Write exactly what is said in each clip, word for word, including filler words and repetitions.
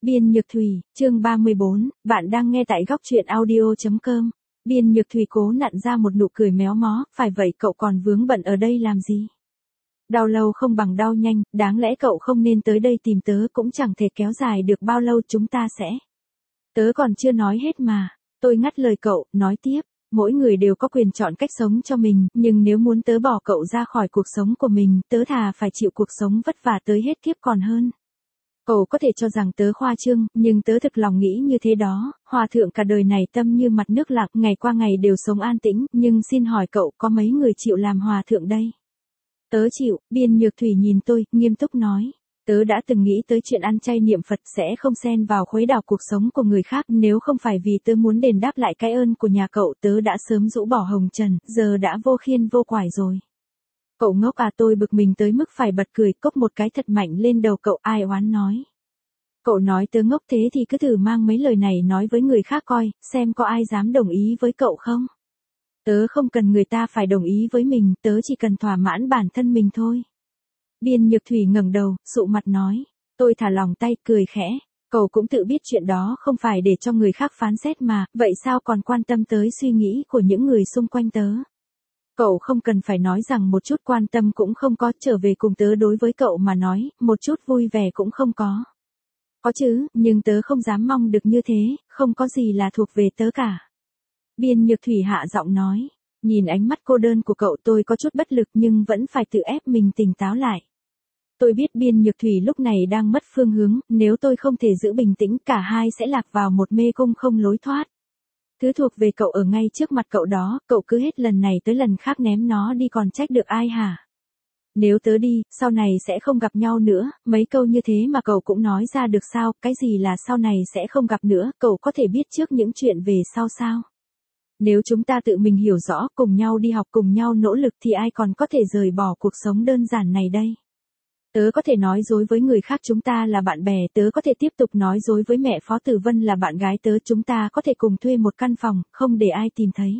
Biên Nhược Thủy, chương ba mươi bốn, bạn đang nghe tại góc truyện audio chấm com. Biên Nhược Thủy cố nặn ra một nụ cười méo mó, phải vậy cậu còn vướng bận ở đây làm gì? Đau lâu không bằng đau nhanh, đáng lẽ cậu không nên tới đây tìm tớ cũng chẳng thể kéo dài được bao lâu chúng ta sẽ. Tớ còn chưa nói hết mà, tôi ngắt lời cậu, nói tiếp. Mỗi người đều có quyền chọn cách sống cho mình, nhưng nếu muốn tớ bỏ cậu ra khỏi cuộc sống của mình, tớ thà phải chịu cuộc sống vất vả tới hết kiếp còn hơn. Cậu có thể cho rằng tớ khoa trương, nhưng tớ thực lòng nghĩ như thế đó, hòa thượng cả đời này tâm như mặt nước lặng, ngày qua ngày đều sống an tĩnh, nhưng xin hỏi cậu có mấy người chịu làm hòa thượng đây? Tớ chịu, Biên Nhược Thủy nhìn tôi, nghiêm túc nói. Tớ đã từng nghĩ tới chuyện ăn chay niệm Phật sẽ không xen vào khuấy đảo cuộc sống của người khác, nếu không phải vì tớ muốn đền đáp lại cái ơn của nhà cậu tớ đã sớm rũ bỏ hồng trần, giờ đã vô khiên vô quải rồi. Cậu ngốc à, tôi bực mình tới mức phải bật cười, cốc một cái thật mạnh lên đầu cậu, ai oán nói. Cậu nói tớ ngốc thế thì cứ thử mang mấy lời này nói với người khác coi, xem có ai dám đồng ý với cậu không. Tớ không cần người ta phải đồng ý với mình, tớ chỉ cần thỏa mãn bản thân mình thôi. Biên Nhược Thủy ngẩng đầu, sụ mặt nói. Tôi thả lòng tay, cười khẽ. Cậu cũng tự biết chuyện đó không phải để cho người khác phán xét mà, vậy sao còn quan tâm tới suy nghĩ của những người xung quanh tớ? Cậu không cần phải nói rằng một chút quan tâm cũng không có, trở về cùng tớ đối với cậu mà nói, một chút vui vẻ cũng không có. Có chứ, nhưng tớ không dám mong được như thế, không có gì là thuộc về tớ cả. Biên Nhược Thủy hạ giọng nói. Nhìn ánh mắt cô đơn của cậu tôi có chút bất lực nhưng vẫn phải tự ép mình tỉnh táo lại. Tôi biết Biên Nhược Thủy lúc này đang mất phương hướng, nếu tôi không thể giữ bình tĩnh cả hai sẽ lạc vào một mê cung không lối thoát. Thứ thuộc về cậu ở ngay trước mặt cậu đó, cậu cứ hết lần này tới lần khác ném nó đi còn trách được ai hả? Nếu tớ đi, sau này sẽ không gặp nhau nữa, mấy câu như thế mà cậu cũng nói ra được sao, cái gì là sau này sẽ không gặp nữa, cậu có thể biết trước những chuyện về sau sao? Nếu chúng ta tự mình hiểu rõ, cùng nhau đi học cùng nhau nỗ lực thì ai còn có thể rời bỏ cuộc sống đơn giản này đây? Tớ có thể nói dối với người khác chúng ta là bạn bè, tớ có thể tiếp tục nói dối với mẹ Phó Tử Vân là bạn gái tớ, chúng ta có thể cùng thuê một căn phòng, không để ai tìm thấy.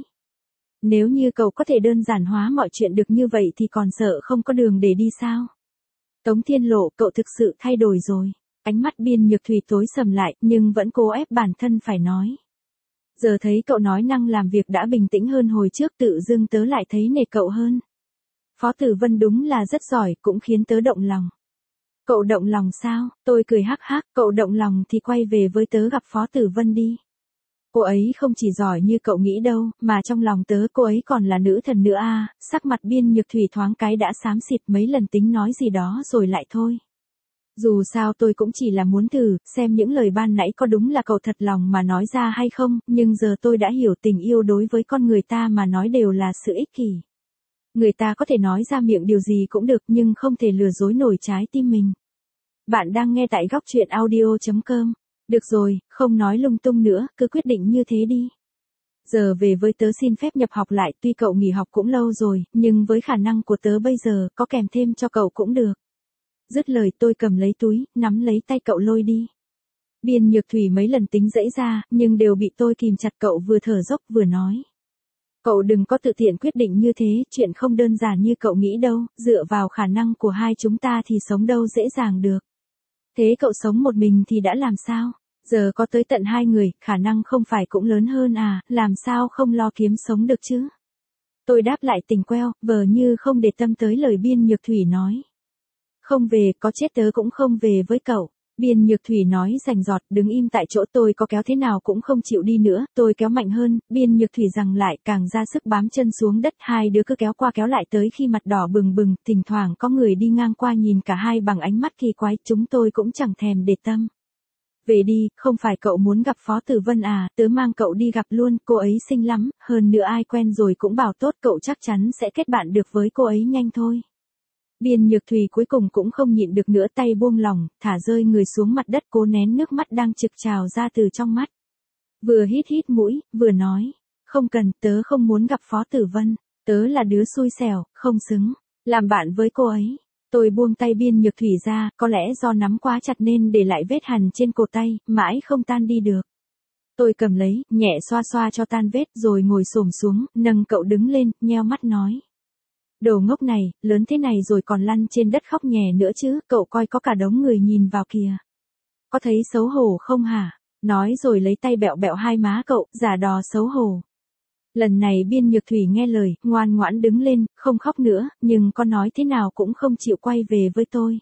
Nếu như cậu có thể đơn giản hóa mọi chuyện được như vậy thì còn sợ không có đường để đi sao? Tống Thiên Lộ, cậu thực sự thay đổi rồi. Ánh mắt Biên Nhược Thủy tối sầm lại, nhưng vẫn cố ép bản thân phải nói. Giờ thấy cậu nói năng làm việc đã bình tĩnh hơn hồi trước, tự dưng tớ lại thấy nể cậu hơn. Phó Tử Vân đúng là rất giỏi, cũng khiến tớ động lòng. Cậu động lòng sao? Tôi cười hắc hắc, cậu động lòng thì quay về với tớ gặp Phó Tử Vân đi. Cô ấy không chỉ giỏi như cậu nghĩ đâu, mà trong lòng tớ cô ấy còn là nữ thần nữa a. Sắc mặt Biên Nhược Thủy thoáng cái đã xám xịt, mấy lần tính nói gì đó rồi lại thôi. Dù sao tôi cũng chỉ là muốn thử, xem những lời ban nãy có đúng là cậu thật lòng mà nói ra hay không, nhưng giờ tôi đã hiểu tình yêu đối với con người ta mà nói đều là sự ích kỷ. Người ta có thể nói ra miệng điều gì cũng được nhưng không thể lừa dối nổi trái tim mình. Bạn đang nghe tại góc truyện audio chấm com. Được rồi, không nói lung tung nữa, cứ quyết định như thế đi. Giờ về với tớ xin phép nhập học lại, tuy cậu nghỉ học cũng lâu rồi, nhưng với khả năng của tớ bây giờ, có kèm thêm cho cậu cũng được. Dứt lời tôi cầm lấy túi, nắm lấy tay cậu lôi đi. Biên Nhược Thủy mấy lần tính giãy ra, nhưng đều bị tôi kìm chặt, cậu vừa thở dốc vừa nói. Cậu đừng có tự tiện quyết định như thế, chuyện không đơn giản như cậu nghĩ đâu, dựa vào khả năng của hai chúng ta thì sống đâu dễ dàng được. Thế cậu sống một mình thì đã làm sao? Giờ có tới tận hai người, khả năng không phải cũng lớn hơn à, làm sao không lo kiếm sống được chứ? Tôi đáp lại tình queo, vờ như không để tâm tới lời Biên Nhược Thủy nói. Không về, có chết tớ cũng không về với cậu. Biên Nhược Thủy nói rành rọt, đứng im tại chỗ, tôi có kéo thế nào cũng không chịu đi nữa, tôi kéo mạnh hơn, Biên Nhược Thủy giằng lại, càng ra sức bám chân xuống đất, hai đứa cứ kéo qua kéo lại tới khi mặt đỏ bừng bừng, thỉnh thoảng có người đi ngang qua nhìn cả hai bằng ánh mắt kỳ quái, chúng tôi cũng chẳng thèm để tâm. Về đi, không phải cậu muốn gặp Phó Tử Vân à, tớ mang cậu đi gặp luôn, cô ấy xinh lắm, hơn nữa ai quen rồi cũng bảo tốt, cậu chắc chắn sẽ kết bạn được với cô ấy nhanh thôi. Biên Nhược Thủy cuối cùng cũng không nhịn được nữa, tay buông lỏng, thả rơi người xuống mặt đất, cố nén nước mắt đang trực trào ra từ trong mắt. Vừa hít hít mũi, vừa nói, không cần, tớ không muốn gặp Phó Tử Vân, tớ là đứa xui xẻo, không xứng làm bạn với cô ấy. Tôi buông tay Biên Nhược Thủy ra, có lẽ do nắm quá chặt nên để lại vết hằn trên cổ tay, mãi không tan đi được. Tôi cầm lấy, nhẹ xoa xoa cho tan vết rồi ngồi xổm xuống, nâng cậu đứng lên, nheo mắt nói. Đồ ngốc này, lớn thế này rồi còn lăn trên đất khóc nhè nữa chứ, cậu coi có cả đống người nhìn vào kìa. có thấy xấu hổ không hả? Nói rồi lấy tay bẹo bẹo hai má cậu, giả đò xấu hổ. Lần này Biên Nhược Thủy nghe lời, ngoan ngoãn đứng lên, không khóc nữa, nhưng có nói thế nào cũng không chịu quay về với tôi.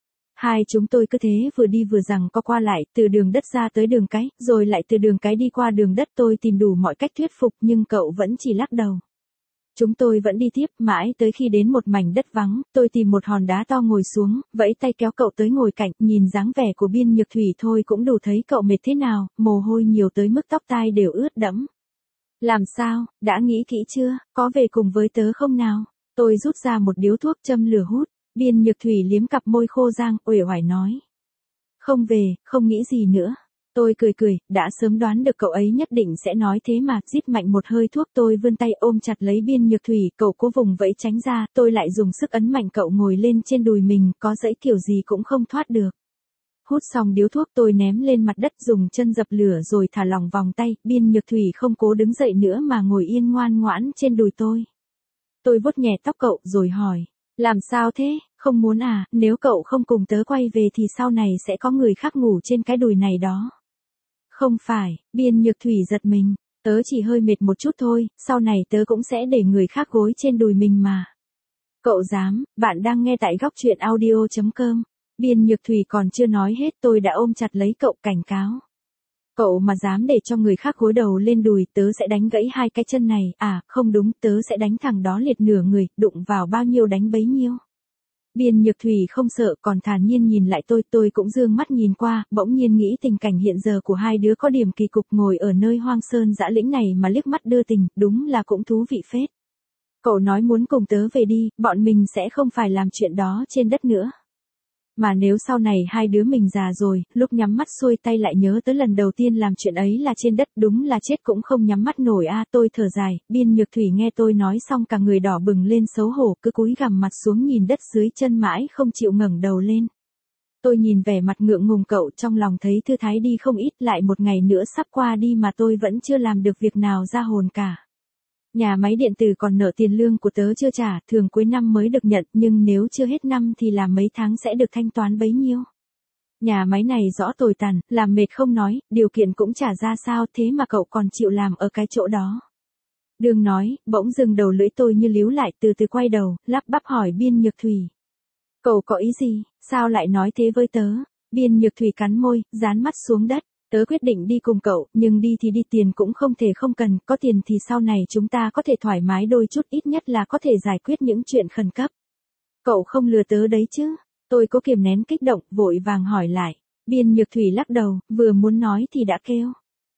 Hai chúng tôi cứ thế vừa đi vừa rằng có qua lại, từ đường đất ra tới đường cái, rồi lại từ đường cái đi qua đường đất. Tôi tìm đủ mọi cách thuyết phục nhưng cậu vẫn chỉ lắc đầu. Chúng tôi vẫn đi tiếp, mãi tới khi đến một mảnh đất vắng, tôi tìm một hòn đá to ngồi xuống, vẫy tay kéo cậu tới ngồi cạnh, nhìn dáng vẻ của Biên Nhược Thủy thôi cũng đủ thấy cậu mệt thế nào, mồ hôi nhiều tới mức tóc tai đều ướt đẫm. Làm sao, đã nghĩ kỹ chưa, có về cùng với tớ không nào? Tôi rút ra một điếu thuốc châm lửa hút, Biên Nhược Thủy liếm cặp môi khô rang, uể oải nói. Không về, không nghĩ gì nữa. Tôi cười cười, đã sớm đoán được cậu ấy nhất định sẽ nói thế mà, rít mạnh một hơi thuốc. Tôi vươn tay ôm chặt lấy Biên Nhược Thủy, cậu cố vùng vẫy tránh ra, tôi lại dùng sức ấn mạnh cậu ngồi lên trên đùi mình, có dãy kiểu gì cũng không thoát được. Hút xong điếu thuốc tôi ném lên mặt đất dùng chân dập lửa rồi thả lỏng vòng tay, Biên Nhược Thủy không cố đứng dậy nữa mà ngồi yên ngoan ngoãn trên đùi tôi. Tôi vuốt nhẹ tóc cậu rồi hỏi, làm sao thế, không muốn à, nếu cậu không cùng tớ quay về thì sau này sẽ có người khác ngủ trên cái đùi này đó. Không phải, Biên Nhược Thủy giật mình, tớ chỉ hơi mệt một chút thôi, sau này tớ cũng sẽ để người khác gối trên đùi mình mà. Cậu dám, bạn đang nghe tại góc truyện audio chấm com. Biên Nhược Thủy còn chưa nói hết tôi đã ôm chặt lấy cậu cảnh cáo. Cậu mà dám để cho người khác gối đầu lên đùi tớ sẽ đánh gãy hai cái chân này, à không đúng tớ sẽ đánh thằng đó liệt nửa người, đụng vào bao nhiêu đánh bấy nhiêu. Biên Nhược Thủy không sợ còn thản nhiên nhìn lại tôi, tôi cũng dương mắt nhìn qua, bỗng nhiên nghĩ tình cảnh hiện giờ của hai đứa có điểm kỳ cục, ngồi ở nơi hoang sơn dã lĩnh này mà liếc mắt đưa tình, đúng là cũng thú vị phết. Cậu nói muốn cùng tớ về đi, bọn mình sẽ không phải làm chuyện đó trên đất nữa. Mà nếu sau này hai đứa mình già rồi, lúc nhắm mắt xuôi tay lại nhớ tới lần đầu tiên làm chuyện ấy là trên đất, đúng là chết cũng không nhắm mắt nổi a. Tôi thở dài, Biên Nhược Thủy nghe tôi nói xong cả người đỏ bừng lên xấu hổ, cứ cúi gằm mặt xuống nhìn đất dưới chân mãi không chịu ngẩng đầu lên. Tôi nhìn vẻ mặt ngượng ngùng cậu trong lòng thấy thư thái đi không ít, lại một ngày nữa sắp qua đi mà tôi vẫn chưa làm được việc nào ra hồn cả. Nhà máy điện tử còn nợ tiền lương của tớ chưa trả, thường cuối năm mới được nhận, nhưng nếu chưa hết năm thì làm mấy tháng sẽ được thanh toán bấy nhiêu. Nhà máy này rõ tồi tàn, làm mệt không nói, điều kiện cũng trả ra sao thế mà cậu còn chịu làm ở cái chỗ đó. Đường nói, bỗng dừng đầu lưỡi tôi như líu lại, từ từ quay đầu, lắp bắp hỏi Biên Nhược Thủy. Cậu có ý gì, sao lại nói thế với tớ? Biên Nhược Thủy cắn môi, dán mắt xuống đất. Tớ quyết định đi cùng cậu, nhưng đi thì đi, tiền cũng không thể không cần, có tiền thì sau này chúng ta có thể thoải mái đôi chút, ít nhất là có thể giải quyết những chuyện khẩn cấp. Cậu không lừa tớ đấy chứ? Tôi cố kiềm nén kích động, vội vàng hỏi lại. Biên Nhược Thủy lắc đầu, vừa muốn nói thì đã kêu.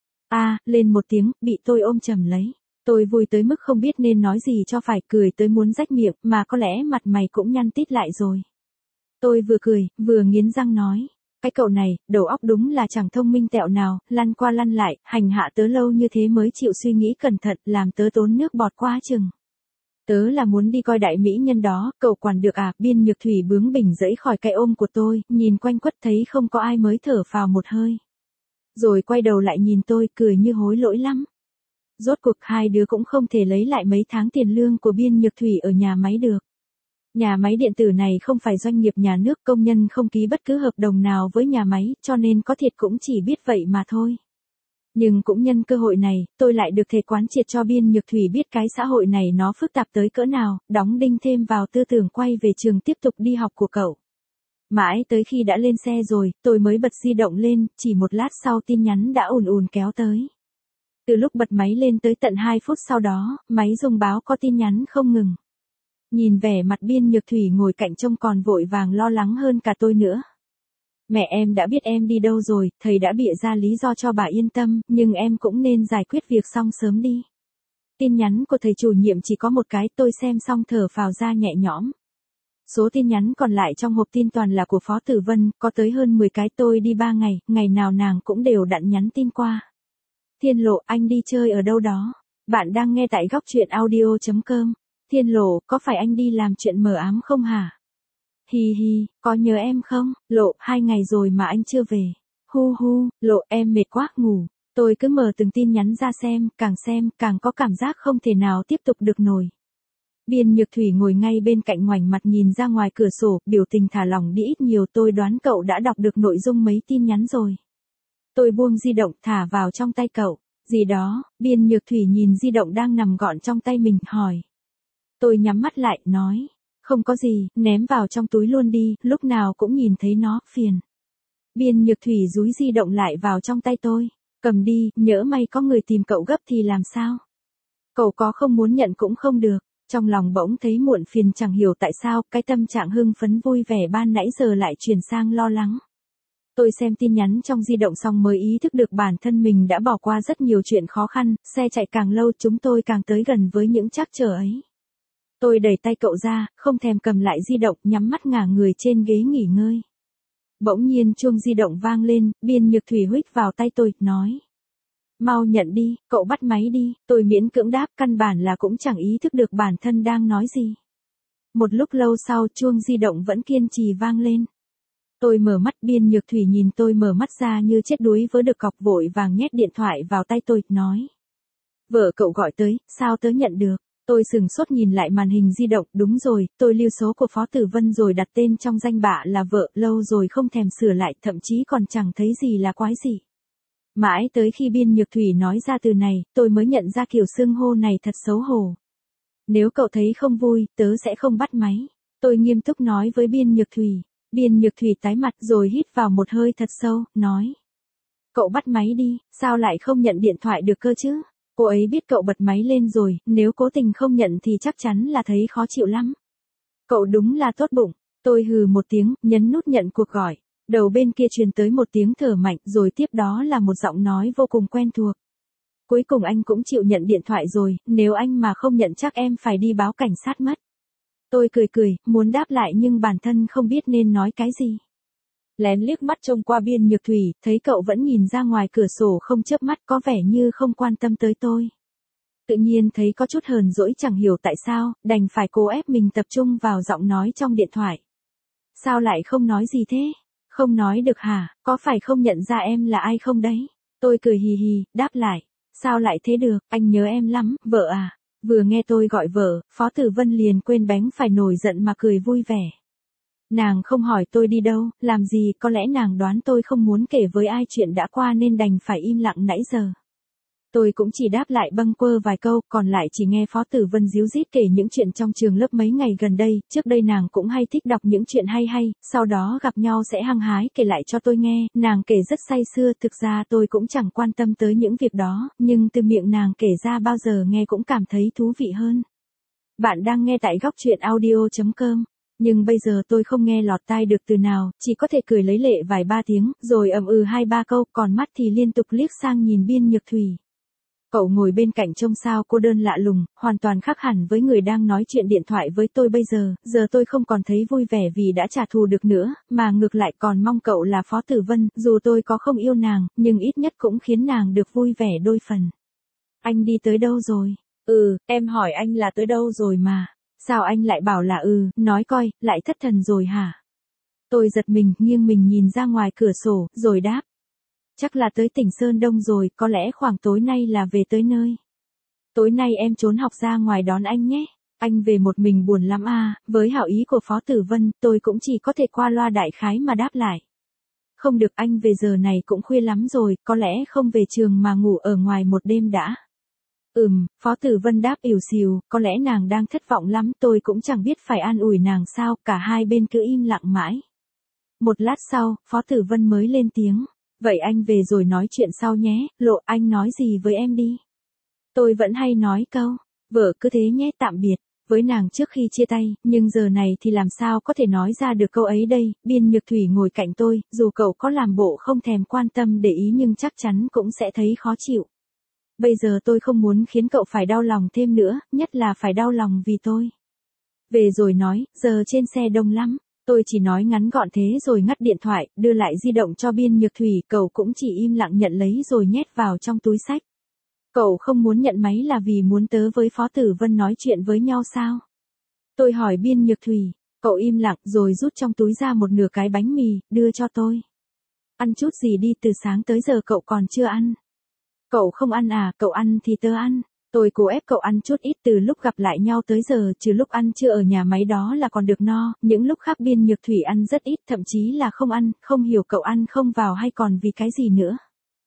A, lên một tiếng, bị tôi ôm chầm lấy. Tôi vui tới mức không biết nên nói gì cho phải, cười tới muốn rách miệng, mà có lẽ mặt mày cũng nhăn tít lại rồi. Tôi vừa cười, vừa nghiến răng nói. Cái cậu này, đầu óc đúng là chẳng thông minh tẹo nào, lăn qua lăn lại, hành hạ tớ lâu như thế mới chịu suy nghĩ cẩn thận, làm tớ tốn nước bọt quá chừng. Tớ là muốn đi coi đại mỹ nhân đó, cậu quản được à? Biên Nhược Thủy bướng bỉnh dẫy khỏi cái ôm của tôi, nhìn quanh quất thấy không có ai mới thở phào một hơi. Rồi quay đầu lại nhìn tôi, cười như hối lỗi lắm. Rốt cuộc hai đứa cũng không thể lấy lại mấy tháng tiền lương của Biên Nhược Thủy ở nhà máy được. Nhà máy điện tử này không phải doanh nghiệp nhà nước, công nhân không ký bất cứ hợp đồng nào với nhà máy, cho nên có thiệt cũng chỉ biết vậy mà thôi. Nhưng cũng nhân cơ hội này, tôi lại được thể quán triệt cho Biên Nhược Thủy biết cái xã hội này nó phức tạp tới cỡ nào, đóng đinh thêm vào tư tưởng quay về trường tiếp tục đi học của cậu. Mãi tới khi đã lên xe rồi, tôi mới bật di động lên, chỉ một lát sau tin nhắn đã ùn ùn kéo tới. Từ lúc bật máy lên tới tận hai phút sau đó, máy rung báo có tin nhắn không ngừng. Nhìn vẻ mặt Biên Nhược Thủy ngồi cạnh trông còn vội vàng lo lắng hơn cả tôi nữa. Mẹ em đã biết em đi đâu rồi, thầy đã bịa ra lý do cho bà yên tâm, nhưng em cũng nên giải quyết việc xong sớm đi. Tin nhắn của thầy chủ nhiệm chỉ có một cái, tôi xem xong thở phào ra nhẹ nhõm. Số tin nhắn còn lại trong hộp tin toàn là của Phó Tử Vân, có tới hơn mười cái. Tôi đi ba ngày, ngày nào nàng cũng đều đặn nhắn tin qua. Thiên Lộ, anh đi chơi ở đâu đó? Bạn đang nghe tại góc truyện audio chấm com. Thiên Lộ, có phải anh đi làm chuyện mờ ám không hả? Hi hi, có nhớ em không? Lộ, hai ngày rồi mà anh chưa về. Hu hu, Lộ, em mệt quá, ngủ. Tôi cứ mở từng tin nhắn ra xem, càng xem, càng có cảm giác không thể nào tiếp tục được nổi. Biên Nhược Thủy ngồi ngay bên cạnh ngoảnh mặt nhìn ra ngoài cửa sổ, biểu tình thả lỏng đi ít nhiều. Tôi đoán cậu đã đọc được nội dung mấy tin nhắn rồi. Tôi buông di động thả vào trong tay cậu. Gì đó? Biên Nhược Thủy nhìn di động đang nằm gọn trong tay mình, hỏi. Tôi nhắm mắt lại, nói. Không có gì, ném vào trong túi luôn đi, lúc nào cũng nhìn thấy nó, phiền. Biên Nhược Thủy dúi di động lại vào trong tay tôi. Cầm đi, nhỡ may có người tìm cậu gấp thì làm sao? Cậu có không muốn nhận cũng không được. Trong lòng bỗng thấy muộn phiền, chẳng hiểu tại sao, cái tâm trạng hưng phấn vui vẻ ban nãy giờ lại chuyển sang lo lắng. Tôi xem tin nhắn trong di động xong mới ý thức được bản thân mình đã bỏ qua rất nhiều chuyện khó khăn, xe chạy càng lâu chúng tôi càng tới gần với những trắc trở ấy. Tôi đẩy tay cậu ra, không thèm cầm lại di động, nhắm mắt ngả người trên ghế nghỉ ngơi. Bỗng nhiên chuông di động vang lên, Biên Nhược Thủy huých vào tay tôi, nói. Mau nhận đi, cậu bắt máy đi. Tôi miễn cưỡng đáp, căn bản là cũng chẳng ý thức được bản thân đang nói gì. Một lúc lâu sau chuông di động vẫn kiên trì vang lên. Tôi mở mắt, Biên Nhược Thủy nhìn tôi mở mắt ra như chết đuối vớ được cọc, vội vàng nhét điện thoại vào tay tôi, nói. Vợ cậu gọi tới, sao tớ nhận được? Tôi sừng sốt nhìn lại màn hình di động, đúng rồi, tôi lưu số của Phó Tử Vân rồi đặt tên trong danh bạ là vợ, lâu rồi không thèm sửa lại, thậm chí còn chẳng thấy gì là quái gì. Mãi tới khi Biên Nhược Thủy nói ra từ này, tôi mới nhận ra kiểu xưng hô này thật xấu hổ. Nếu cậu thấy không vui, tớ sẽ không bắt máy. Tôi nghiêm túc nói với Biên Nhược Thủy. Biên Nhược Thủy tái mặt rồi hít vào một hơi thật sâu, nói. Cậu bắt máy đi, sao lại không nhận điện thoại được cơ chứ? Cô ấy biết cậu bật máy lên rồi, nếu cố tình không nhận thì chắc chắn là thấy khó chịu lắm. Cậu đúng là tốt bụng. Tôi hừ một tiếng, nhấn nút nhận cuộc gọi. Đầu bên kia truyền tới một tiếng thở mạnh, rồi tiếp đó là một giọng nói vô cùng quen thuộc. Cuối cùng anh cũng chịu nhận điện thoại rồi, nếu anh mà không nhận chắc em phải đi báo cảnh sát mất. Tôi cười cười, muốn đáp lại nhưng bản thân không biết nên nói cái gì. Lén liếc mắt trông qua Biên Nhược Thủy, thấy cậu vẫn nhìn ra ngoài cửa sổ không chớp mắt, có vẻ như không quan tâm tới tôi. Tự nhiên thấy có chút hờn dỗi, chẳng hiểu tại sao, đành phải cố ép mình tập trung vào giọng nói trong điện thoại. Sao lại không nói gì thế? Không nói được hả? Có phải không nhận ra em là ai không đấy? Tôi cười hì hì, đáp lại. Sao lại thế được, anh nhớ em lắm, vợ à? Vừa nghe tôi gọi vợ, Phó Tử Vân liền quên bánh phải nổi giận mà cười vui vẻ. Nàng không hỏi tôi đi đâu, làm gì, có lẽ nàng đoán tôi không muốn kể với ai chuyện đã qua nên đành phải im lặng nãy giờ. Tôi cũng chỉ đáp lại bâng quơ vài câu, còn lại chỉ nghe Phó Tử Vân díu dít kể những chuyện trong trường lớp mấy ngày gần đây, trước đây nàng cũng hay thích đọc những chuyện hay hay, sau đó gặp nhau sẽ hăng hái kể lại cho tôi nghe, nàng kể rất say sưa, thực ra tôi cũng chẳng quan tâm tới những việc đó, nhưng từ miệng nàng kể ra bao giờ nghe cũng cảm thấy thú vị hơn. Bạn đang nghe tại góc truyện audio chấm com. Nhưng bây giờ tôi không nghe lọt tai được từ nào, chỉ có thể cười lấy lệ vài ba tiếng, rồi ậm ừ hai ba câu, còn mắt thì liên tục liếc sang nhìn Biên Nhược Thủy. Cậu ngồi bên cạnh trông sao cô đơn lạ lùng, hoàn toàn khác hẳn với người đang nói chuyện điện thoại với tôi bây giờ, giờ tôi không còn thấy vui vẻ vì đã trả thù được nữa, mà ngược lại còn mong cậu là Phó Tử Vân, dù tôi có không yêu nàng, nhưng ít nhất cũng khiến nàng được vui vẻ đôi phần. Anh đi tới đâu rồi? Ừ, em hỏi anh là tới đâu rồi mà. Sao anh lại bảo là ừ, nói coi, lại thất thần rồi hả? Tôi giật mình, nghiêng mình nhìn ra ngoài cửa sổ, rồi đáp. Chắc là tới tỉnh Sơn Đông rồi, có lẽ khoảng tối nay là về tới nơi. Tối nay em trốn học ra ngoài đón anh nhé. Anh về một mình buồn lắm à, với hảo ý của Phó Tử Vân, tôi cũng chỉ có thể qua loa đại khái mà đáp lại. Không được, anh về giờ này cũng khuya lắm rồi, có lẽ không về trường mà ngủ ở ngoài một đêm đã. Ừm, Phó Tử Vân đáp ỉu xìu, có lẽ nàng đang thất vọng lắm, tôi cũng chẳng biết phải an ủi nàng sao, cả hai bên cứ im lặng mãi. Một lát sau, Phó Tử Vân mới lên tiếng, vậy anh về rồi nói chuyện sau nhé, Lộ, anh nói gì với em đi. Tôi vẫn hay nói câu, vợ cứ thế nhé, tạm biệt, với nàng trước khi chia tay, nhưng giờ này thì làm sao có thể nói ra được câu ấy đây. Biên Nhược Thủy ngồi cạnh tôi, dù cậu có làm bộ không thèm quan tâm để ý nhưng chắc chắn cũng sẽ thấy khó chịu. Bây giờ tôi không muốn khiến cậu phải đau lòng thêm nữa, nhất là phải đau lòng vì tôi. Về rồi nói, giờ trên xe đông lắm. Tôi chỉ nói ngắn gọn thế rồi ngắt điện thoại, đưa lại di động cho Biên Nhược Thủy, cậu cũng chỉ im lặng nhận lấy rồi nhét vào trong túi xách. Cậu không muốn nhận máy là vì muốn tớ với Phó Tử Vân nói chuyện với nhau sao? Tôi hỏi Biên Nhược Thủy, cậu im lặng rồi rút trong túi ra một nửa cái bánh mì, đưa cho tôi. Ăn chút gì đi, từ sáng tới giờ cậu còn chưa ăn. Cậu không ăn à, cậu ăn thì tớ ăn. Tôi cố ép cậu ăn chút ít từ lúc gặp lại nhau tới giờ, trừ lúc ăn trưa ở nhà máy đó là còn được no, những lúc khác Biên Nhược Thủy ăn rất ít, thậm chí là không ăn, không hiểu cậu ăn không vào hay còn vì cái gì nữa.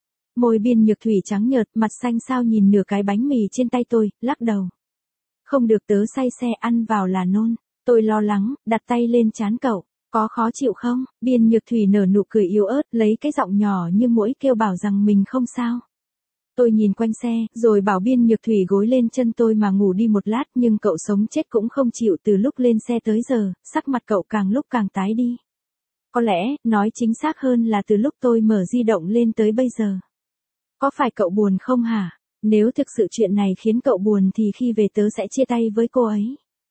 Môi Biên Nhược Thủy trắng nhợt, mặt xanh xao nhìn nửa cái bánh mì trên tay tôi, lắc đầu. Không được, tớ say xe, ăn vào là nôn. Tôi lo lắng, đặt tay lên trán cậu. Có khó chịu không? Biên Nhược Thủy nở nụ cười yếu ớt, lấy cái giọng nhỏ như muỗi kêu bảo rằng mình không sao. Tôi nhìn quanh xe, rồi bảo Biên Nhược Thủy gối lên chân tôi mà ngủ đi một lát, nhưng cậu sống chết cũng không chịu. Từ lúc lên xe tới giờ, sắc mặt cậu càng lúc càng tái đi. Có lẽ, nói chính xác hơn là từ lúc tôi mở di động lên tới bây giờ. Có phải cậu buồn không hả? Nếu thực sự chuyện này khiến cậu buồn thì khi về tớ sẽ chia tay với cô ấy.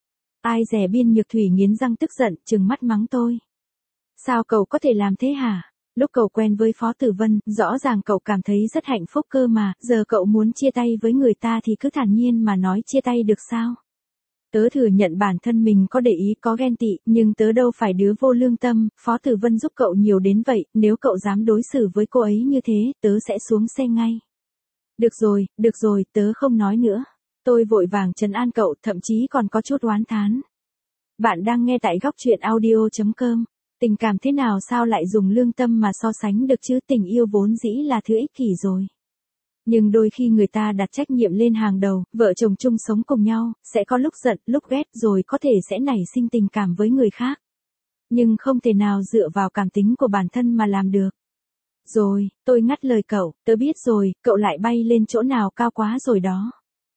Ai dè, Biên Nhược Thủy nghiến răng tức giận, trừng mắt mắng tôi. Sao cậu có thể làm thế hả? Lúc cậu quen với Phó Tử Vân, rõ ràng cậu cảm thấy rất hạnh phúc cơ mà, giờ cậu muốn chia tay với người ta thì cứ thản nhiên mà nói chia tay được sao? Tớ thừa nhận bản thân mình có để ý, có ghen tị, nhưng tớ đâu phải đứa vô lương tâm, Phó Tử Vân giúp cậu nhiều đến vậy, nếu cậu dám đối xử với cô ấy như thế, tớ sẽ xuống xe ngay. Được rồi, được rồi, tớ không nói nữa. Tôi vội vàng trấn an cậu, thậm chí còn có chút oán thán. Bạn đang nghe tại góc truyện audio chấm com. Tình cảm thế nào sao lại dùng lương tâm mà so sánh được chứ, tình yêu vốn dĩ là thứ ích kỷ rồi. Nhưng đôi khi người ta đặt trách nhiệm lên hàng đầu, vợ chồng chung sống cùng nhau, sẽ có lúc giận, lúc ghét rồi có thể sẽ nảy sinh tình cảm với người khác. Nhưng không thể nào dựa vào cảm tính của bản thân mà làm được. Rồi, tôi ngắt lời cậu, tớ biết rồi, cậu lại bay lên chỗ nào cao quá rồi đó.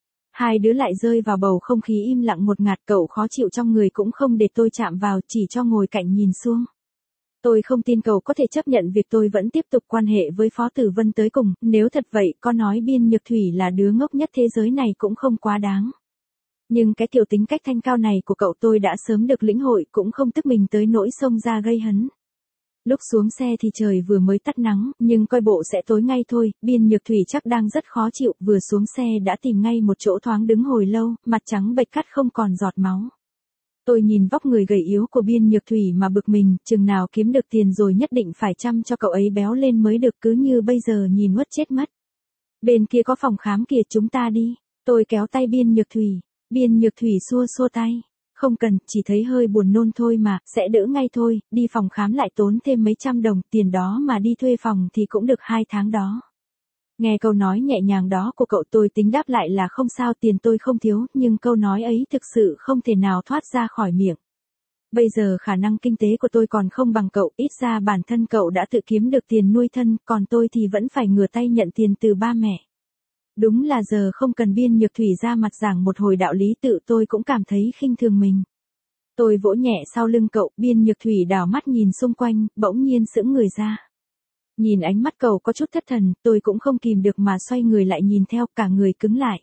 Hai đứa lại rơi vào bầu không khí im lặng một ngạt, cậu khó chịu trong người cũng không để tôi chạm vào, chỉ cho ngồi cạnh nhìn xuống. Tôi không tin cậu có thể chấp nhận việc tôi vẫn tiếp tục quan hệ với Phó Tử Vân tới cùng, nếu thật vậy, có nói Biên Nhược Thủy là đứa ngốc nhất thế giới này cũng không quá đáng. Nhưng cái kiểu tính cách thanh cao này của cậu tôi đã sớm được lĩnh hội, cũng không tức mình tới nỗi xông ra gây hấn. Lúc xuống xe thì trời vừa mới tắt nắng, nhưng coi bộ sẽ tối ngay thôi, Biên Nhược Thủy chắc đang rất khó chịu, vừa xuống xe đã tìm ngay một chỗ thoáng đứng hồi lâu, mặt trắng bệch cắt không còn giọt máu. Tôi nhìn vóc người gầy yếu của Biên Nhược Thủy mà bực mình, chừng nào kiếm được tiền rồi nhất định phải chăm cho cậu ấy béo lên mới được, cứ như bây giờ nhìn uất chết mất. Bên kia có phòng khám kìa, chúng ta đi. Tôi kéo tay Biên Nhược Thủy. Biên Nhược Thủy xua xua tay. Không cần, chỉ thấy hơi buồn nôn thôi mà, sẽ đỡ ngay thôi, đi phòng khám lại tốn thêm mấy trăm đồng, tiền đó mà đi thuê phòng thì cũng được hai tháng đó. Nghe câu nói nhẹ nhàng đó của cậu, tôi tính đáp lại là không sao, tiền tôi không thiếu, nhưng câu nói ấy thực sự không thể nào thoát ra khỏi miệng. Bây giờ khả năng kinh tế của tôi còn không bằng cậu, ít ra bản thân cậu đã tự kiếm được tiền nuôi thân, còn tôi thì vẫn phải ngửa tay nhận tiền từ ba mẹ. Đúng là giờ không cần Biên Nhược Thủy ra mặt giảng một hồi đạo lý, tự tôi cũng cảm thấy khinh thường mình. Tôi vỗ nhẹ sau lưng cậu, Biên Nhược Thủy đảo mắt nhìn xung quanh, bỗng nhiên sững người ra. Nhìn ánh mắt cậu có chút thất thần, tôi cũng không kìm được mà xoay người lại nhìn theo, cả người cứng lại.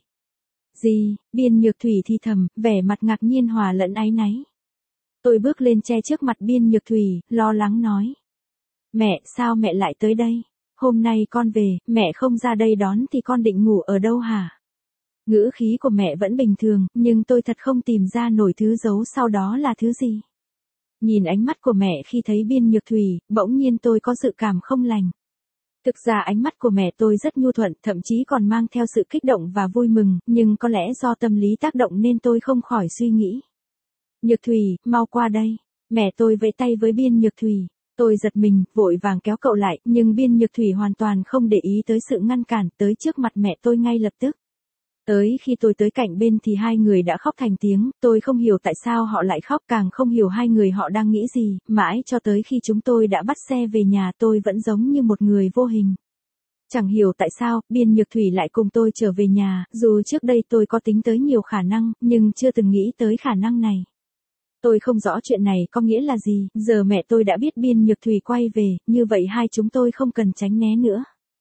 Gì? Biên Nhược Thủy thì thầm, vẻ mặt ngạc nhiên hòa lẫn áy náy. Tôi bước lên che trước mặt Biên Nhược Thủy, lo lắng nói. Mẹ, sao mẹ lại tới đây? Hôm nay con về, mẹ không ra đây đón thì con định ngủ ở đâu hả? Ngữ khí của mẹ vẫn bình thường, nhưng tôi thật không tìm ra nổi thứ giấu sau đó là thứ gì. Nhìn ánh mắt của mẹ khi thấy Biên Nhược Thủy, bỗng nhiên tôi có dự cảm không lành. Thực ra ánh mắt của mẹ tôi rất nhu thuận, thậm chí còn mang theo sự kích động và vui mừng, nhưng có lẽ do tâm lý tác động nên tôi không khỏi suy nghĩ. Nhược Thủy, mau qua đây. Mẹ tôi vẫy tay với Biên Nhược Thủy. Tôi giật mình, vội vàng kéo cậu lại, nhưng Biên Nhược Thủy hoàn toàn không để ý tới sự ngăn cản, tới trước mặt mẹ tôi ngay lập tức. Tới khi tôi tới cạnh bên thì hai người đã khóc thành tiếng, tôi không hiểu tại sao họ lại khóc, càng không hiểu hai người họ đang nghĩ gì, mãi cho tới khi chúng tôi đã bắt xe về nhà tôi vẫn giống như một người vô hình. Chẳng hiểu tại sao, Biên Nhược Thủy lại cùng tôi trở về nhà, dù trước đây tôi có tính tới nhiều khả năng, nhưng chưa từng nghĩ tới khả năng này. Tôi không rõ chuyện này có nghĩa là gì, giờ mẹ tôi đã biết Biên Nhược Thủy quay về, như vậy hai chúng tôi không cần tránh né nữa.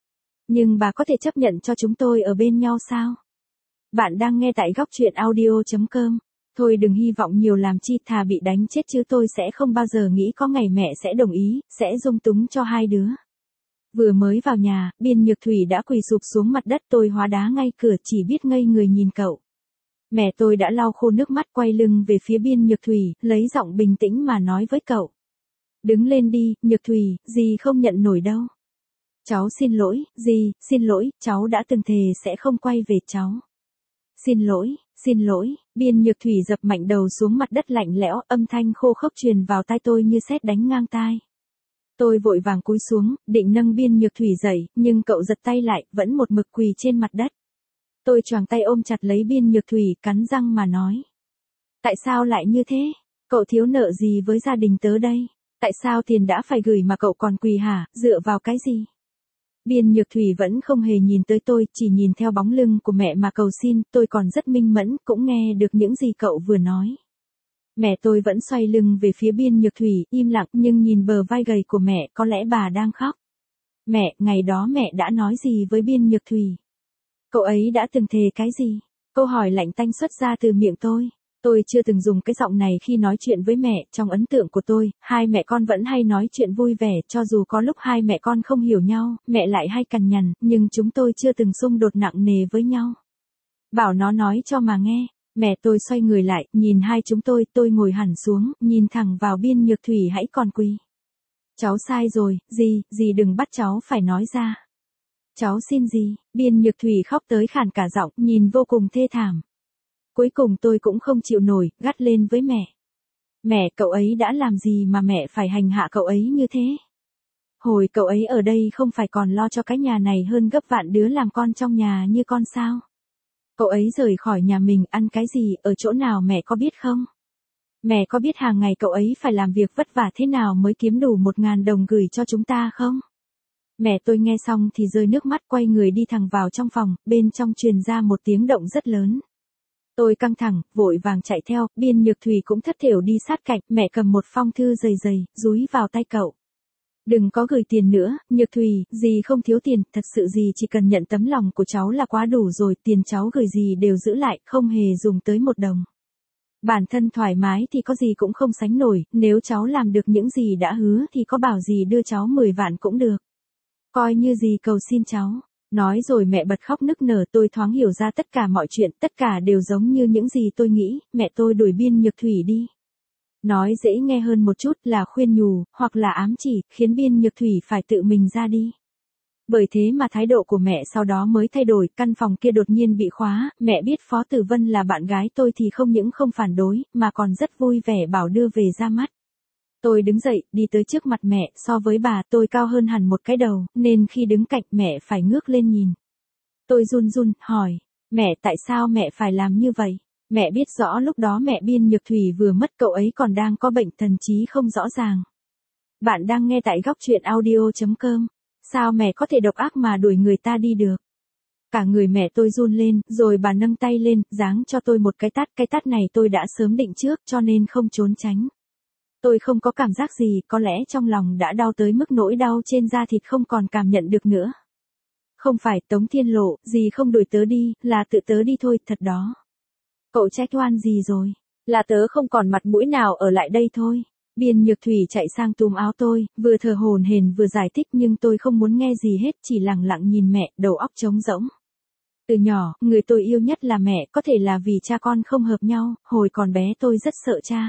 Nhưng bà có thể chấp nhận cho chúng tôi ở bên nhau sao? Bạn đang nghe tại góc truyện audio chấm com. Thôi đừng hy vọng nhiều làm chi, thà bị đánh chết chứ tôi sẽ không bao giờ nghĩ có ngày mẹ sẽ đồng ý, sẽ dung túng cho hai đứa. Vừa mới vào nhà, Biên Nhược Thủy đã quỳ sụp xuống mặt đất, tôi hóa đá ngay cửa, chỉ biết ngây người nhìn cậu. Mẹ tôi đã lau khô nước mắt, quay lưng về phía Biên Nhược Thủy, lấy giọng bình tĩnh mà nói với cậu. Đứng lên đi, Nhược Thủy, dì không nhận nổi đâu. Cháu xin lỗi, dì, xin lỗi, cháu đã từng thề sẽ không quay về cháu. Xin lỗi, xin lỗi, Biên Nhược Thủy dập mạnh đầu xuống mặt đất lạnh lẽo, âm thanh khô khốc truyền vào tai tôi như sét đánh ngang tai. Tôi vội vàng cúi xuống, định nâng Biên Nhược Thủy dậy, nhưng cậu giật tay lại, vẫn một mực quỳ trên mặt đất. Tôi choàng tay ôm chặt lấy Biên Nhược Thủy, cắn răng mà nói. Tại sao lại như thế? Cậu thiếu nợ gì với gia đình tớ đây? Tại sao tiền đã phải gửi mà cậu còn quỳ hả, dựa vào cái gì? Biên Nhược Thủy vẫn không hề nhìn tới tôi, chỉ nhìn theo bóng lưng của mẹ mà cầu xin, tôi còn rất minh mẫn, cũng nghe được những gì cậu vừa nói. Mẹ tôi vẫn xoay lưng về phía Biên Nhược Thủy, im lặng, nhưng nhìn bờ vai gầy của mẹ, có lẽ bà đang khóc. Mẹ, ngày đó mẹ đã nói gì với Biên Nhược Thủy? Cậu ấy đã từng thề cái gì? Câu hỏi lạnh tanh xuất ra từ miệng tôi. Tôi chưa từng dùng cái giọng này khi nói chuyện với mẹ, trong ấn tượng của tôi, hai mẹ con vẫn hay nói chuyện vui vẻ, cho dù có lúc hai mẹ con không hiểu nhau, mẹ lại hay cằn nhằn, nhưng chúng tôi chưa từng xung đột nặng nề với nhau. Bảo nó nói cho mà nghe, mẹ tôi xoay người lại, nhìn hai chúng tôi, tôi ngồi hẳn xuống, nhìn thẳng vào Biên Nhược Thủy hãy còn quỳ. Cháu sai rồi, dì, dì đừng bắt cháu phải nói ra. Cháu xin dì, Biên Nhược Thủy khóc tới khàn cả giọng, nhìn vô cùng thê thảm. Cuối cùng tôi cũng không chịu nổi, gắt lên với mẹ. Mẹ, cậu ấy đã làm gì mà mẹ phải hành hạ cậu ấy như thế? Hồi cậu ấy ở đây không phải còn lo cho cái nhà này hơn gấp vạn đứa làm con trong nhà như con sao? Cậu ấy rời khỏi nhà mình ăn cái gì, ở chỗ nào mẹ có biết không? Mẹ có biết hàng ngày cậu ấy phải làm việc vất vả thế nào mới kiếm đủ một ngàn đồng gửi cho chúng ta không? Mẹ tôi nghe xong thì rơi nước mắt, quay người đi thẳng vào trong phòng, bên trong truyền ra một tiếng động rất lớn. Tôi căng thẳng, vội vàng chạy theo, Biên Nhược Thủy cũng thất thểu đi sát cạnh, mẹ cầm một phong thư dày dày, dúi vào tay cậu. Đừng có gửi tiền nữa, Nhược Thủy, dì không thiếu tiền, thật sự dì chỉ cần nhận tấm lòng của cháu là quá đủ rồi, tiền cháu gửi dì đều giữ lại, không hề dùng tới một đồng. Bản thân thoải mái thì có gì cũng không sánh nổi, nếu cháu làm được những gì đã hứa thì có bảo dì đưa cháu mười vạn cũng được. Coi như dì cầu xin cháu. Nói rồi mẹ bật khóc nức nở, tôi thoáng hiểu ra tất cả mọi chuyện, tất cả đều giống như những gì tôi nghĩ, mẹ tôi đuổi Biên Nhược Thủy đi. Nói dễ nghe hơn một chút là khuyên nhủ, hoặc là ám chỉ, khiến Biên Nhược Thủy phải tự mình ra đi. Bởi thế mà thái độ của mẹ sau đó mới thay đổi, căn phòng kia đột nhiên bị khóa, mẹ biết Phó Tử Vân là bạn gái tôi thì không những không phản đối, mà còn rất vui vẻ bảo đưa về ra mắt. Tôi đứng dậy, đi tới trước mặt mẹ, so với bà tôi cao hơn hẳn một cái đầu, nên khi đứng cạnh mẹ phải ngước lên nhìn. Tôi run run, hỏi, mẹ tại sao mẹ phải làm như vậy? Mẹ biết rõ lúc đó mẹ Biên Nhược Thủy vừa mất, cậu ấy còn đang có bệnh thần trí không rõ ràng. Bạn đang nghe tại góc truyện audio chấm com. Sao mẹ có thể độc ác mà đuổi người ta đi được? Cả người mẹ tôi run lên, rồi bà nâng tay lên, giáng cho tôi một cái tát, cái tát này tôi đã sớm định trước cho nên không trốn tránh. Tôi không có cảm giác gì, có lẽ trong lòng đã đau tới mức nỗi đau trên da thịt không còn cảm nhận được nữa. Không phải, Tống Thiên Lộ, dì không đuổi tớ đi, là tự tớ đi thôi, thật đó. Cậu trách oan gì rồi? Là tớ không còn mặt mũi nào ở lại đây thôi. Biên Nhược Thủy chạy sang túm áo tôi, vừa thở hổn hển vừa giải thích, nhưng tôi không muốn nghe gì hết, chỉ lặng lặng nhìn mẹ, đầu óc trống rỗng. Từ nhỏ, người tôi yêu nhất là mẹ, có thể là vì cha con không hợp nhau, hồi còn bé tôi rất sợ cha.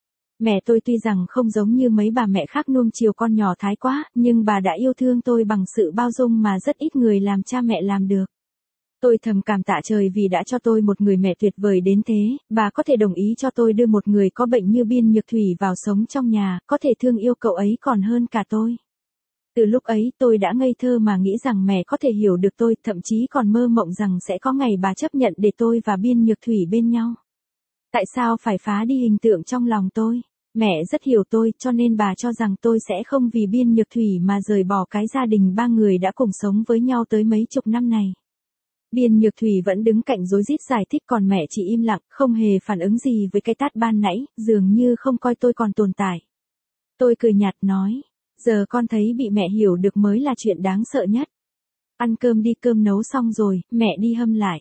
Mẹ tôi tuy rằng không giống như mấy bà mẹ khác nuông chiều con nhỏ thái quá, nhưng bà đã yêu thương tôi bằng sự bao dung mà rất ít người làm cha mẹ làm được. Tôi thầm cảm tạ trời vì đã cho tôi một người mẹ tuyệt vời đến thế, bà có thể đồng ý cho tôi đưa một người có bệnh như Biên Nhược Thủy vào sống trong nhà, có thể thương yêu cậu ấy còn hơn cả tôi. Từ lúc ấy tôi đã ngây thơ mà nghĩ rằng mẹ có thể hiểu được tôi, thậm chí còn mơ mộng rằng sẽ có ngày bà chấp nhận để tôi và Biên Nhược Thủy bên nhau. Tại sao phải phá đi hình tượng trong lòng tôi? Mẹ rất hiểu tôi, cho nên bà cho rằng tôi sẽ không vì Biên Nhược Thủy mà rời bỏ cái gia đình ba người đã cùng sống với nhau tới mấy chục năm này. Biên Nhược Thủy vẫn đứng cạnh rối rít giải thích, còn mẹ chỉ im lặng, không hề phản ứng gì với cái tát ban nãy, dường như không coi tôi còn tồn tại. Tôi cười nhạt nói, giờ con thấy bị mẹ hiểu được mới là chuyện đáng sợ nhất. Ăn cơm đi, cơm nấu xong rồi, mẹ đi hâm lại.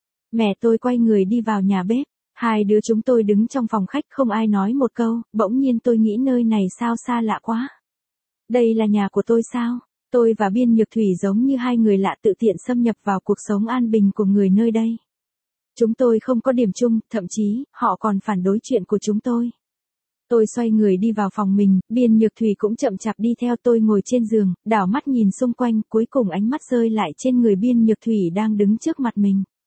Mẹ tôi quay người đi vào nhà bếp. Hai đứa chúng tôi đứng trong phòng khách không ai nói một câu, bỗng nhiên tôi nghĩ nơi này sao xa lạ quá. Đây là nhà của tôi sao? Tôi và Biên Nhược Thủy giống như hai người lạ tự tiện xâm nhập vào cuộc sống an bình của người nơi đây. Chúng tôi không có điểm chung, thậm chí, họ còn phản đối chuyện của chúng tôi. Tôi xoay người đi vào phòng mình, Biên Nhược Thủy cũng chậm chạp đi theo. Tôi ngồi trên giường, đảo mắt nhìn xung quanh, cuối cùng ánh mắt rơi lại trên người Biên Nhược Thủy đang đứng trước mặt mình.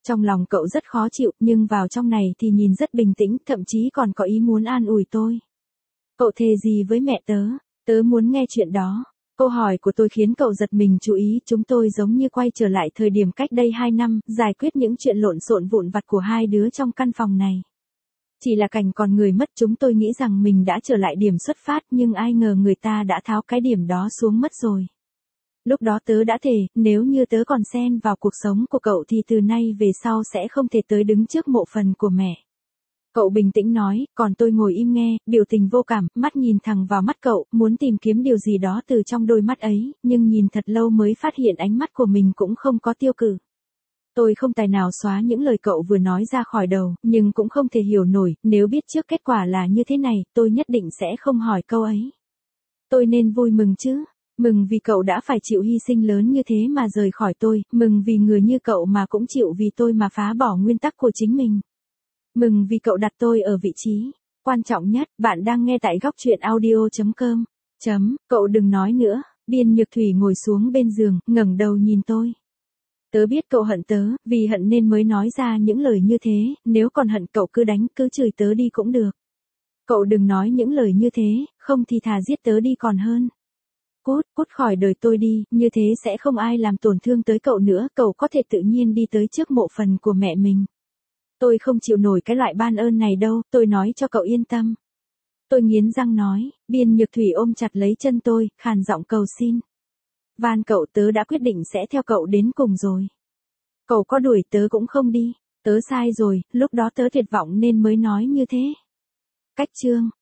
Trong lòng cậu rất khó chịu, nhưng vào trong này thì nhìn rất bình tĩnh, thậm chí còn có ý muốn an ủi tôi. Cậu thề gì với mẹ tớ? Tớ muốn nghe chuyện đó. Câu hỏi của tôi khiến cậu giật mình chú ý, chúng tôi giống như quay trở lại thời điểm cách đây hai năm, giải quyết những chuyện lộn xộn vụn vặt của hai đứa trong căn phòng này. Chỉ là cảnh còn người mất, chúng tôi nghĩ rằng mình đã trở lại điểm xuất phát, nhưng ai ngờ người ta đã tháo cái điểm đó xuống mất rồi. Lúc đó tớ đã thề, nếu như tớ còn xen vào cuộc sống của cậu thì từ nay về sau sẽ không thể tới đứng trước mộ phần của mẹ. Cậu bình tĩnh nói, còn tôi ngồi im nghe, biểu tình vô cảm, mắt nhìn thẳng vào mắt cậu, muốn tìm kiếm điều gì đó từ trong đôi mắt ấy, nhưng nhìn thật lâu mới phát hiện ánh mắt của mình cũng không có tiêu cự. Tôi không tài nào xóa những lời cậu vừa nói ra khỏi đầu, nhưng cũng không thể hiểu nổi, nếu biết trước kết quả là như thế này, tôi nhất định sẽ không hỏi câu ấy. Tôi nên vui mừng chứ, mừng vì cậu đã phải chịu hy sinh lớn như thế mà rời khỏi tôi, mừng vì người như cậu mà cũng chịu vì tôi mà phá bỏ nguyên tắc của chính mình. Mừng vì cậu đặt tôi ở vị trí quan trọng nhất. Bạn đang nghe tại góc truyện audio chấm com. Chấm, cậu đừng nói nữa. Biên Nhược Thủy ngồi xuống bên giường, ngẩng đầu nhìn tôi. Tớ biết cậu hận tớ, vì hận nên mới nói ra những lời như thế, nếu còn hận cậu cứ đánh, cứ chửi tớ đi cũng được. Cậu đừng nói những lời như thế, không thì thà giết tớ đi còn hơn. Cút, cút khỏi đời tôi đi, như thế sẽ không ai làm tổn thương tới cậu nữa, cậu có thể tự nhiên đi tới trước mộ phần của mẹ mình. Tôi không chịu nổi cái loại ban ơn này đâu, tôi nói cho cậu yên tâm. Tôi nghiến răng nói, Biên Nhược Thủy ôm chặt lấy chân tôi, khàn giọng cầu xin. Van cậu, tớ đã quyết định sẽ theo cậu đến cùng rồi. Cậu có đuổi tớ cũng không đi, tớ sai rồi, lúc đó tớ tuyệt vọng nên mới nói như thế. Cách chương.